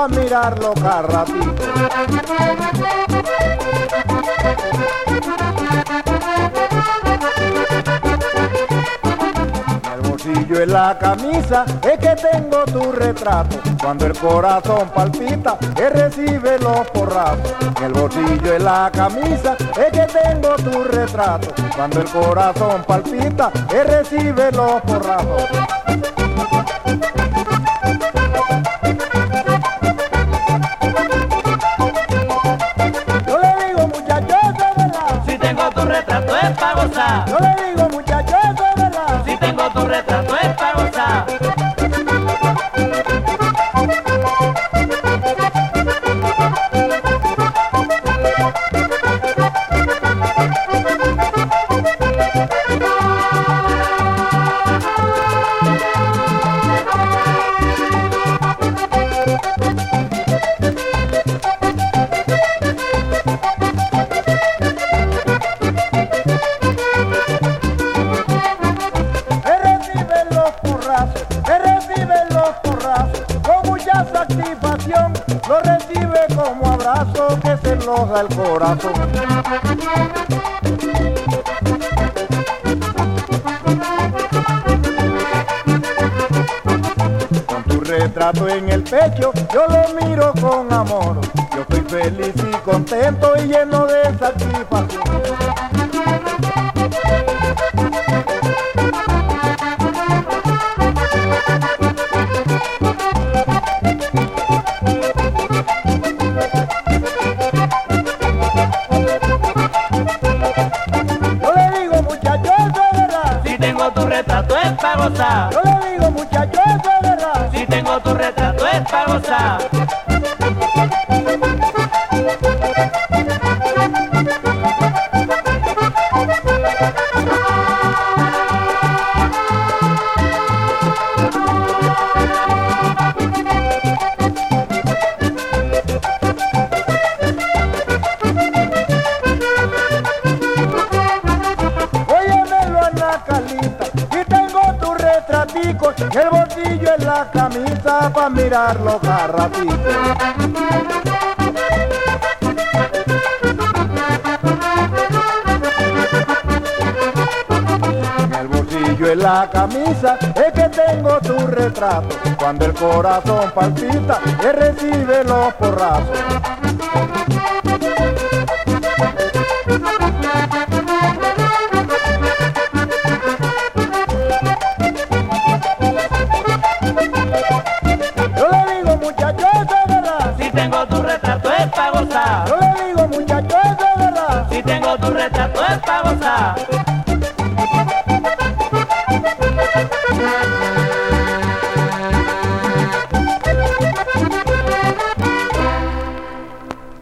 pa' mirarlo cada ratito. En la camisa es que tengo tu retrato. Cuando el corazón palpita, él recibe los porrazos. En el bolsillo de la camisa es que tengo tu retrato. Cuando el corazón palpita, él recibe los porrazos. Yo le digo, muchacho, eso es verdad. Si tengo tu retrato es pa' gozar. Yo le digo, muchacho, eso es verdad. Si tengo tu retrato es pa' gozar. Satisfacción lo recibe como abrazo que se nos da el corazón. Con tu retrato en el pecho yo lo miro con amor. Yo estoy feliz y contento y lleno de satisfacción. Tu retrato es pa' gozar. Yo le digo, muchacho, eso es verdad. Si tengo tu retrato es pa' gozar. Y el bolsillo en la camisa pa' mirarlo cada ratito. En el bolsillo en la camisa es que tengo tu retrato. Cuando el corazón palpita, él recibe los porrazos. Si tengo tu retrato es pa' gozar. Yo le digo, muchacho, eso es verdad. Si tengo tu retrato es pa' gozar.